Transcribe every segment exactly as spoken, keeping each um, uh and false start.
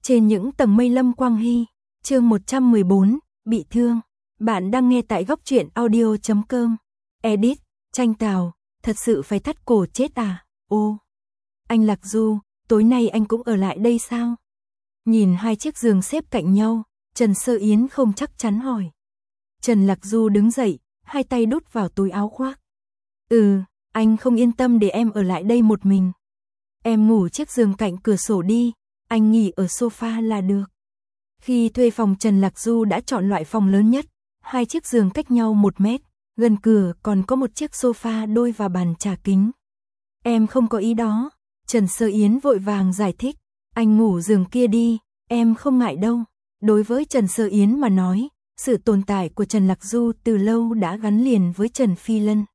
Trên những tầng mây Lâm Quang Hy, chương một trăm mười bốn, bị thương. Bạn đang nghe tại góc truyện audio chấm com. Edit, Tranh Tào, thật sự phải thắt cổ chết à? Ô, anh Lạc Du, tối nay anh cũng ở lại đây sao? Nhìn hai chiếc giường xếp cạnh nhau, Trần Sơ Yến không chắc chắn hỏi. Trần Lạc Du đứng dậy, hai tay đút vào túi áo khoác. Ừ, anh không yên tâm để em ở lại đây một mình. Em ngủ chiếc giường cạnh cửa sổ đi, anh nghỉ ở sofa là được. Khi thuê phòng, Trần Lạc Du đã chọn loại phòng lớn nhất, hai chiếc giường cách nhau một mét, gần cửa còn có một chiếc sofa đôi và bàn trà kính. Em không có ý đó, Trần Sơ Yến vội vàng giải thích, anh ngủ giường kia đi, em không ngại đâu. Đối với Trần Sơ Yến mà nói, sự tồn tại của Trần Lạc Du từ lâu đã gắn liền với Trần Phi Lân.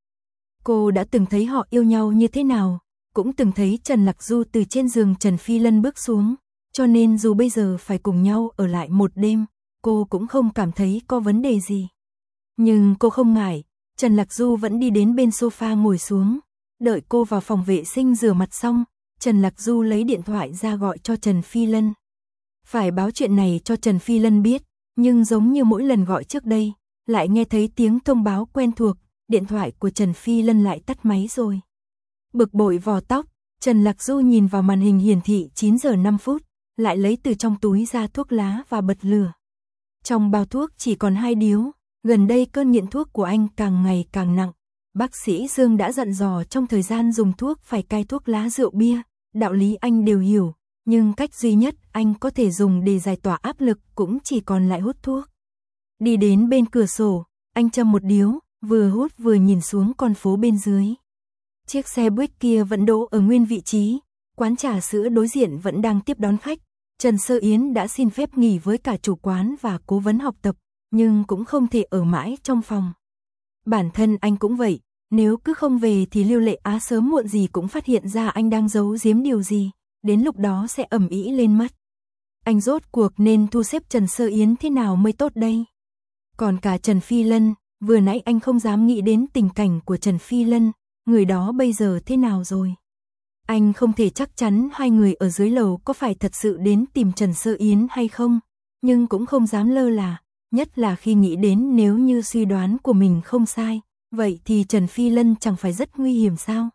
Cô đã từng thấy họ yêu nhau như thế nào, cũng từng thấy Trần Lạc Du từ trên giường Trần Phi Lân bước xuống, cho nên dù bây giờ phải cùng nhau ở lại một đêm, cô cũng không cảm thấy có vấn đề gì. Nhưng cô không ngại, Trần Lạc Du vẫn đi đến bên sofa ngồi xuống, đợi cô vào phòng vệ sinh rửa mặt xong, Trần Lạc Du lấy điện thoại ra gọi cho Trần Phi Lân. Phải báo chuyện này cho Trần Phi Lân biết, nhưng giống như mỗi lần gọi trước đây, lại nghe thấy tiếng thông báo quen thuộc, điện thoại của Trần Phi Lân lại tắt máy rồi. Bực bội vò tóc, Trần Lạc Du nhìn vào màn hình hiển thị chín giờ năm phút, lại lấy từ trong túi ra thuốc lá và bật lửa. Trong bao thuốc chỉ còn hai điếu, gần đây cơn nghiện thuốc của anh càng ngày càng nặng. Bác sĩ Dương đã dặn dò trong thời gian dùng thuốc phải cai thuốc lá rượu bia, đạo lý anh đều hiểu, nhưng cách duy nhất anh có thể dùng để giải tỏa áp lực cũng chỉ còn lại hút thuốc. Đi đến bên cửa sổ, anh châm một điếu, vừa hút vừa nhìn xuống con phố bên dưới. Chiếc xe buýt kia vẫn đỗ ở nguyên vị trí, quán trà sữa đối diện vẫn đang tiếp đón khách. Trần Sơ Yến đã xin phép nghỉ với cả chủ quán và cố vấn học tập, nhưng cũng không thể ở mãi trong phòng. Bản thân anh cũng vậy, nếu cứ không về thì Lưu Lệ Á sớm muộn gì cũng phát hiện ra anh đang giấu giếm điều gì, đến lúc đó sẽ ầm ĩ lên mất. Anh rốt cuộc nên thu xếp Trần Sơ Yến thế nào mới tốt đây? Còn cả Trần Phi Lân, vừa nãy anh không dám nghĩ đến tình cảnh của Trần Phi Lân, người đó bây giờ thế nào rồi? Anh không thể chắc chắn hai người ở dưới lầu có phải thật sự đến tìm Trần Sơ Yến hay không, nhưng cũng không dám lơ là, nhất là khi nghĩ đến nếu như suy đoán của mình không sai, vậy thì Trần Phi Lân chẳng phải rất nguy hiểm sao?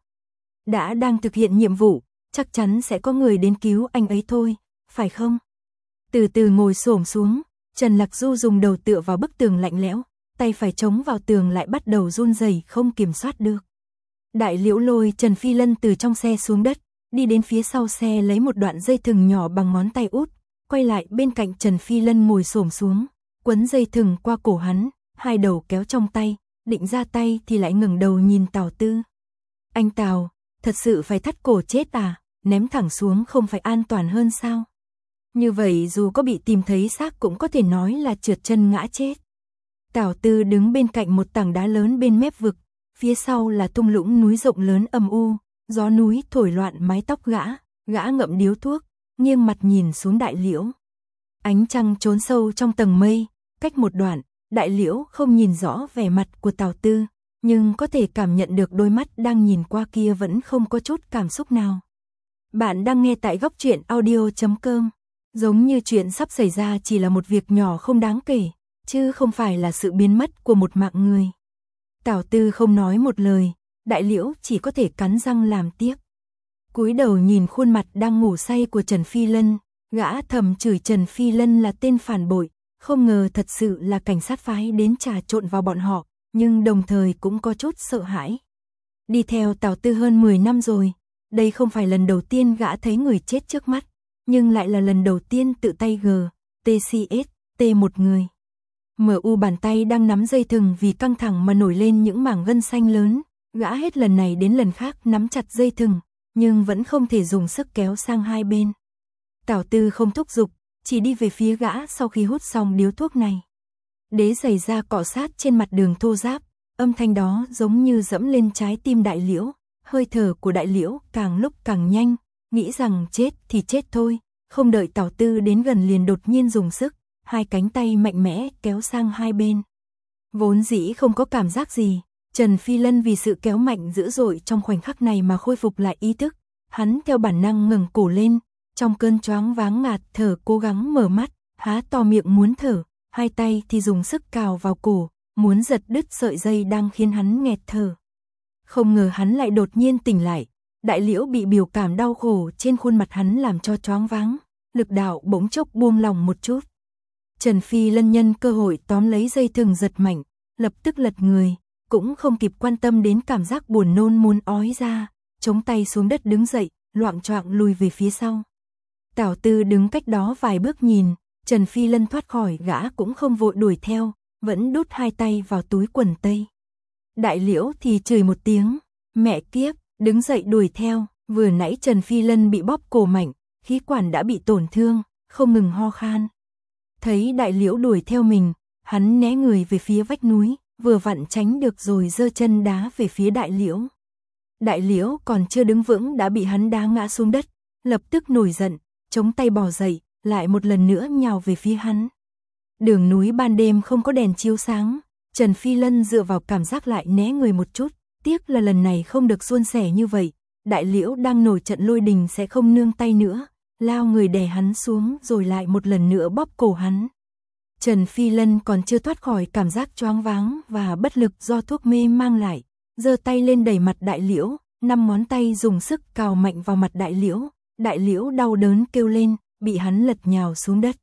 Đã đang thực hiện nhiệm vụ, chắc chắn sẽ có người đến cứu anh ấy thôi, phải không? Từ từ ngồi xổm xuống, Trần Lạc Du dùng đầu tựa vào bức tường lạnh lẽo, tay phải chống vào tường lại bắt đầu run rẩy không kiểm soát được. Đại Liễu lôi Trần Phi Lân từ trong xe xuống đất, đi đến phía sau xe lấy một đoạn dây thừng nhỏ bằng ngón tay út, quay lại bên cạnh Trần Phi Lân ngồi xổm xuống, quấn dây thừng qua cổ hắn, hai đầu kéo trong tay, định ra tay thì lại ngẩng đầu nhìn Tào Tư. Anh Tào, thật sự phải thắt cổ chết à, ném thẳng xuống không phải an toàn hơn sao? Như vậy dù có bị tìm thấy xác cũng có thể nói là trượt chân ngã chết. Tào Tư đứng bên cạnh một tảng đá lớn bên mép vực, phía sau là thung lũng núi rộng lớn âm u, gió núi thổi loạn mái tóc gã, gã ngậm điếu thuốc, nghiêng mặt nhìn xuống Đại Liễu. Ánh trăng trốn sâu trong tầng mây, cách một đoạn, Đại Liễu không nhìn rõ vẻ mặt của Tào Tư, nhưng có thể cảm nhận được đôi mắt đang nhìn qua kia vẫn không có chút cảm xúc nào. Bạn đang nghe tại góc truyện audio chấm com. Giống như chuyện sắp xảy ra chỉ là một việc nhỏ không đáng kể, chứ không phải là sự biến mất của một mạng người. Tào Tư không nói một lời, Đại Liễu chỉ có thể cắn răng làm tiếp. Cúi đầu nhìn khuôn mặt đang ngủ say của Trần Phi Lân, gã thầm chửi Trần Phi Lân là tên phản bội, không ngờ thật sự là cảnh sát phái đến trà trộn vào bọn họ, nhưng đồng thời cũng có chút sợ hãi. Đi theo Tào Tư hơn mười năm rồi, đây không phải lần đầu tiên gã thấy người chết trước mắt, nhưng lại là lần đầu tiên tự tay G, tê xê ét, T một người. Mở u bàn tay đang nắm dây thừng vì căng thẳng mà nổi lên những mảng gân xanh lớn, gã hết lần này đến lần khác nắm chặt dây thừng, nhưng vẫn không thể dùng sức kéo sang hai bên. Tào Tư không thúc giục, chỉ đi về phía gã sau khi hút xong điếu thuốc này. Đế giày da cọ sát trên mặt đường thô ráp, âm thanh đó giống như dẫm lên trái tim Đại Liễu, hơi thở của Đại Liễu càng lúc càng nhanh, nghĩ rằng chết thì chết thôi, không đợi Tào Tư đến gần liền đột nhiên dùng sức, hai cánh tay mạnh mẽ kéo sang hai bên. Vốn dĩ không có cảm giác gì, Trần Phi Lân vì sự kéo mạnh dữ dội trong khoảnh khắc này mà khôi phục lại ý thức, hắn theo bản năng ngẩng cổ lên, Trong cơn choáng váng ngạt thở cố gắng mở mắt, há to miệng muốn thở, hai tay thì dùng sức cào vào cổ, muốn giật đứt sợi dây đang khiến hắn nghẹt thở. Không ngờ hắn lại đột nhiên tỉnh lại, Đại Liễu bị biểu cảm đau khổ trên khuôn mặt hắn làm cho choáng váng, lực đạo bỗng chốc buông lỏng một chút. Trần Phi Lân nhân cơ hội tóm lấy dây thừng giật mạnh, lập tức lật người, cũng không kịp quan tâm đến cảm giác buồn nôn muốn ói ra, chống tay xuống đất đứng dậy, loạng choạng lùi về phía sau. Tảo Tư đứng cách đó vài bước nhìn, Trần Phi Lân thoát khỏi gã cũng không vội đuổi theo, vẫn đút hai tay vào túi quần tây. Đại Liễu thì chửi một tiếng, mẹ kiếp, đứng dậy đuổi theo, vừa nãy Trần Phi Lân bị bóp cổ mạnh, khí quản đã bị tổn thương, không ngừng ho khan. Thấy Đại Liễu đuổi theo mình, hắn né người về phía vách núi, vừa vặn tránh được rồi giơ chân đá về phía Đại Liễu. Đại Liễu còn chưa đứng vững đã bị hắn đá ngã xuống đất, lập tức nổi giận, chống tay bò dậy, lại một lần nữa nhào về phía hắn. Đường núi ban đêm không có đèn chiếu sáng, Trần Phi Lân dựa vào cảm giác lại né người một chút, tiếc là lần này không được suôn sẻ như vậy, Đại Liễu đang nổi trận lôi đình sẽ không nương tay nữa, lao người đè hắn xuống rồi lại một lần nữa bóp cổ hắn. Trần Phi Lân còn chưa thoát khỏi cảm giác choáng váng và bất lực do thuốc mê mang lại, giơ tay lên đẩy mặt Đại Liễu, năm ngón tay dùng sức cào mạnh vào mặt Đại Liễu, Đại Liễu đau đớn kêu lên, bị hắn lật nhào xuống đất.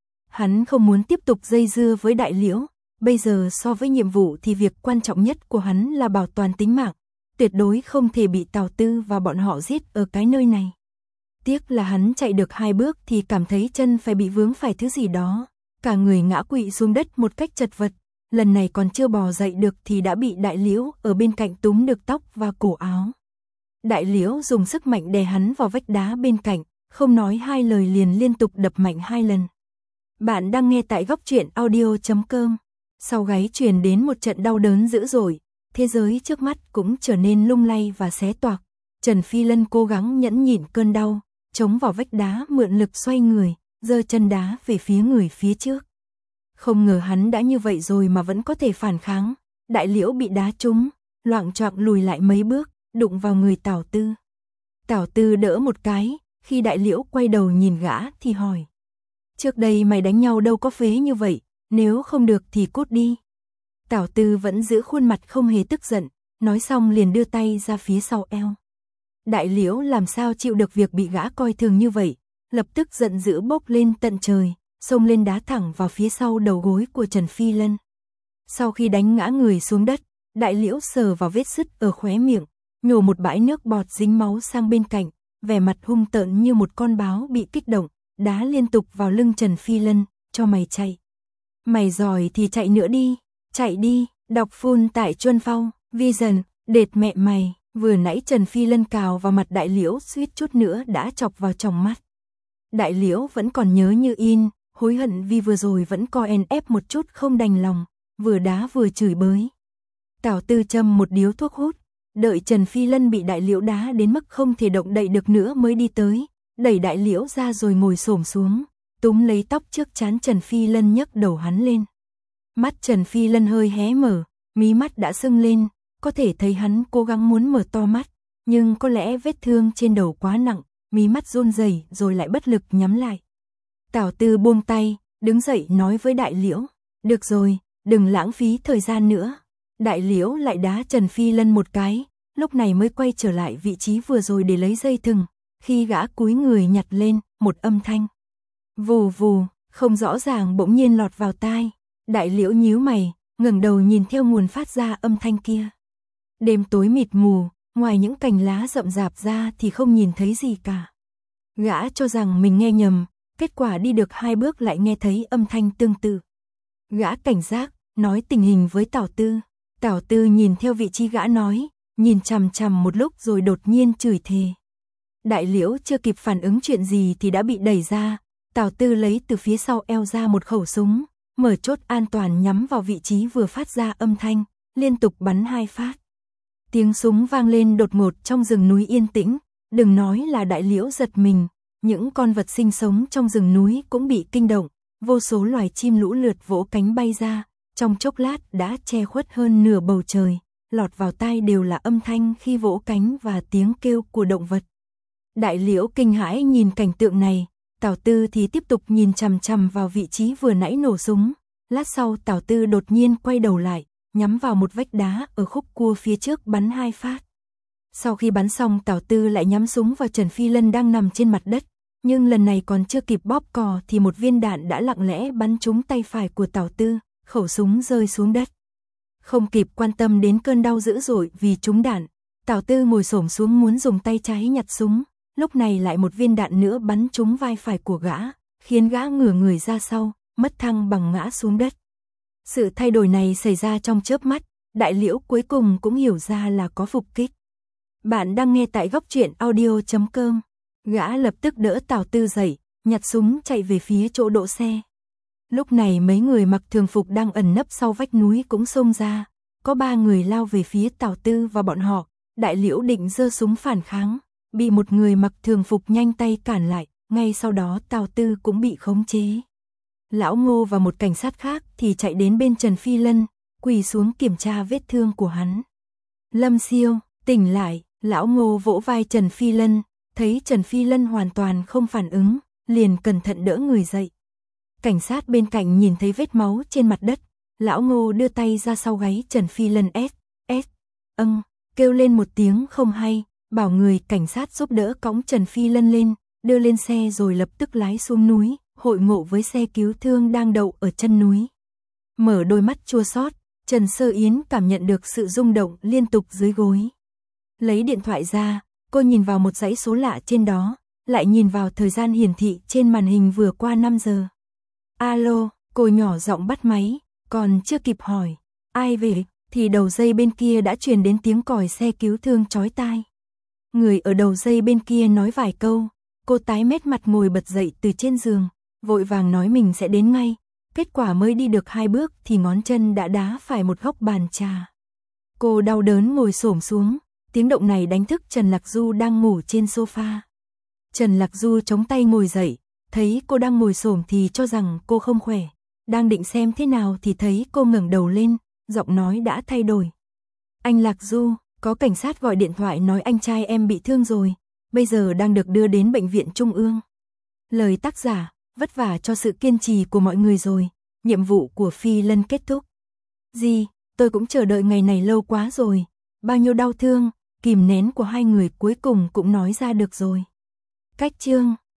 Hắn không muốn tiếp tục dây dưa với Đại Liễu, bây giờ so với nhiệm vụ thì việc quan trọng nhất của hắn là bảo toàn tính mạng, tuyệt đối không thể bị Tào Tư và bọn họ giết ở cái nơi này. Tiếc là hắn chạy được hai bước thì cảm thấy chân phải bị vướng phải thứ gì đó, cả người ngã quỵ xuống đất một cách chật vật, lần này còn chưa bò dậy được thì đã bị Đại Liễu ở bên cạnh túm được tóc và cổ áo. Đại Liễu dùng sức mạnh đè hắn vào vách đá bên cạnh, không nói hai lời liền liên tục đập mạnh hai lần. Bạn đang nghe tại góc truyện audio chấm com. Sau gáy truyền đến một trận đau đớn dữ dội, thế giới trước mắt cũng trở nên lung lay và xé toạc. Trần Phi Lân cố gắng nhẫn nhịn cơn đau, chống vào vách đá mượn lực xoay người, giơ chân đá về phía người phía trước. Không ngờ hắn đã như vậy rồi mà vẫn có thể phản kháng. Đại Liễu bị đá trúng, loạng choạng lùi lại mấy bước, đụng vào người Tào Tư. Tào Tư đỡ một cái, khi Đại Liễu quay đầu nhìn gã thì hỏi: trước đây mày đánh nhau đâu có phế như vậy, nếu không được thì cút đi. Tào Tư vẫn giữ khuôn mặt không hề tức giận, nói xong liền đưa tay ra phía sau eo. Đại Liễu làm sao chịu được việc bị gã coi thường như vậy, lập tức giận dữ bốc lên tận trời, xông lên đá thẳng vào phía sau đầu gối của Trần Phi Lân. Sau khi đánh ngã người xuống đất, Đại Liễu sờ vào vết sứt ở khóe miệng, nhổ một bãi nước bọt dính máu sang bên cạnh, vẻ mặt hung tợn như một con báo bị kích động, đá liên tục vào lưng Trần Phi Lân, cho mày chạy. Mày giỏi thì chạy nữa đi, chạy đi, đọc full tại Chuân Phong, Vision, đệt mẹ mày, vừa nãy Trần Phi Lân cào vào mặt Đại Liễu suýt chút nữa đã chọc vào tròng mắt. Đại Liễu vẫn còn nhớ như in, hối hận vì vừa rồi vẫn co en ép một chút không đành lòng, vừa đá vừa chửi bới. Tào Tư châm một điếu thuốc hút, đợi Trần Phi Lân bị Đại Liễu đá đến mức không thể động đậy được nữa mới đi tới, đẩy Đại Liễu ra rồi ngồi xổm xuống, túm lấy tóc trước trán Trần Phi Lân nhấc đầu hắn lên. Mắt Trần Phi Lân hơi hé mở, mí mắt đã sưng lên, có thể thấy hắn cố gắng muốn mở to mắt, nhưng có lẽ vết thương trên đầu quá nặng, mí mắt run rẩy rồi lại bất lực nhắm lại. Tào Tư buông tay, đứng dậy nói với Đại Liễu, được rồi, đừng lãng phí thời gian nữa. Đại Liễu lại đá Trần Phi Lân một cái, lúc này mới quay trở lại vị trí vừa rồi để lấy dây thừng, khi gã cúi người nhặt lên, một âm thanh vù vù, không rõ ràng bỗng nhiên lọt vào tai. Đại Liễu nhíu mày, ngẩng đầu nhìn theo nguồn phát ra âm thanh kia. Đêm tối mịt mù, ngoài những cành lá rậm rạp ra thì không nhìn thấy gì cả. Gã cho rằng mình nghe nhầm, kết quả đi được hai bước lại nghe thấy âm thanh tương tự. Gã cảnh giác, nói tình hình với Tào Tư. Tào Tư nhìn theo vị trí gã nói, nhìn chằm chằm một lúc rồi đột nhiên chửi thề. Đại Liễu chưa kịp phản ứng chuyện gì thì đã bị đẩy ra. Tào Tư lấy từ phía sau eo ra một khẩu súng, mở chốt an toàn nhắm vào vị trí vừa phát ra âm thanh, liên tục bắn hai phát. Tiếng súng vang lên đột ngột trong rừng núi yên tĩnh, đừng nói là Đại Liễu giật mình, những con vật sinh sống trong rừng núi cũng bị kinh động, vô số loài chim lũ lượt vỗ cánh bay ra, trong chốc lát đã che khuất hơn nửa bầu trời, lọt vào tai đều là âm thanh khi vỗ cánh và tiếng kêu của động vật. Đại Liễu kinh hãi nhìn cảnh tượng này, Tào Tư thì tiếp tục nhìn chằm chằm vào vị trí vừa nãy nổ súng. Lát sau Tào Tư đột nhiên quay đầu lại, nhắm vào một vách đá ở khúc cua phía trước bắn hai phát. Sau khi bắn xong Tào Tư lại nhắm súng vào Trần Phi Lân đang nằm trên mặt đất, nhưng lần này còn chưa kịp bóp cò thì một viên đạn đã lặng lẽ bắn trúng tay phải của Tào Tư, khẩu súng rơi xuống đất. Không kịp quan tâm đến cơn đau dữ dội vì trúng đạn, Tào Tư ngồi xổm xuống muốn dùng tay trái nhặt súng, lúc này lại một viên đạn nữa bắn trúng vai phải của gã, khiến gã ngửa người ra sau, mất thăng bằng ngã xuống đất. Sự thay đổi này xảy ra trong chớp mắt, Đại Liễu cuối cùng cũng hiểu ra là có phục kích. Bạn đang nghe tại góc truyện audio chấm com. Gã lập tức đỡ Tào Tư dậy, nhặt súng chạy về phía chỗ đỗ xe. Lúc này mấy người mặc thường phục đang ẩn nấp sau vách núi cũng xông ra, có ba người lao về phía Tào Tư và bọn họ. Đại Liễu định giơ súng phản kháng, bị một người mặc thường phục nhanh tay cản lại, ngay sau đó Tào Tư cũng bị khống chế. Lão Ngô và một cảnh sát khác thì chạy đến bên Trần Phi Lân, quỳ xuống kiểm tra vết thương của hắn. Lâm Siêu, tỉnh lại, Lão Ngô vỗ vai Trần Phi Lân, thấy Trần Phi Lân hoàn toàn không phản ứng, liền cẩn thận đỡ người dậy. Cảnh sát bên cạnh nhìn thấy vết máu trên mặt đất, Lão Ngô đưa tay ra sau gáy Trần Phi Lân ét, ét, âng, kêu lên một tiếng không hay, bảo người cảnh sát giúp đỡ cõng Trần Phi Lân lên, đưa lên xe rồi lập tức lái xuống núi, hội ngộ với xe cứu thương đang đậu ở chân núi. Mở đôi mắt chua xót, Trần Sơ Yến cảm nhận được sự rung động liên tục dưới gối. Lấy điện thoại ra, cô nhìn vào một dãy số lạ trên đó, lại nhìn vào thời gian hiển thị trên màn hình vừa qua năm giờ. Alo, cô nhỏ giọng bắt máy, còn chưa kịp hỏi, ai về, thì đầu dây bên kia đã truyền đến tiếng còi xe cứu thương chói tai. Người ở đầu dây bên kia nói vài câu, cô tái mét mặt ngồi bật dậy từ trên giường, vội vàng nói mình sẽ đến ngay, kết quả mới đi được hai bước thì ngón chân đã đá phải một góc bàn trà. Cô đau đớn ngồi xổm xuống, tiếng động này đánh thức Trần Lạc Du đang ngủ trên sofa. Trần Lạc Du chống tay ngồi dậy, thấy cô đang ngồi xổm thì cho rằng cô không khỏe, đang định xem thế nào thì thấy cô ngẩng đầu lên, giọng nói đã thay đổi. Anh Lạc Du, có cảnh sát gọi điện thoại nói anh trai em bị thương rồi, bây giờ đang được đưa đến bệnh viện Trung ương. Lời tác giả, vất vả cho sự kiên trì của mọi người rồi, nhiệm vụ của Phi Lân kết thúc. Gì, tôi cũng chờ đợi ngày này lâu quá rồi, bao nhiêu đau thương, kìm nén của hai người cuối cùng cũng nói ra được rồi. Cách chương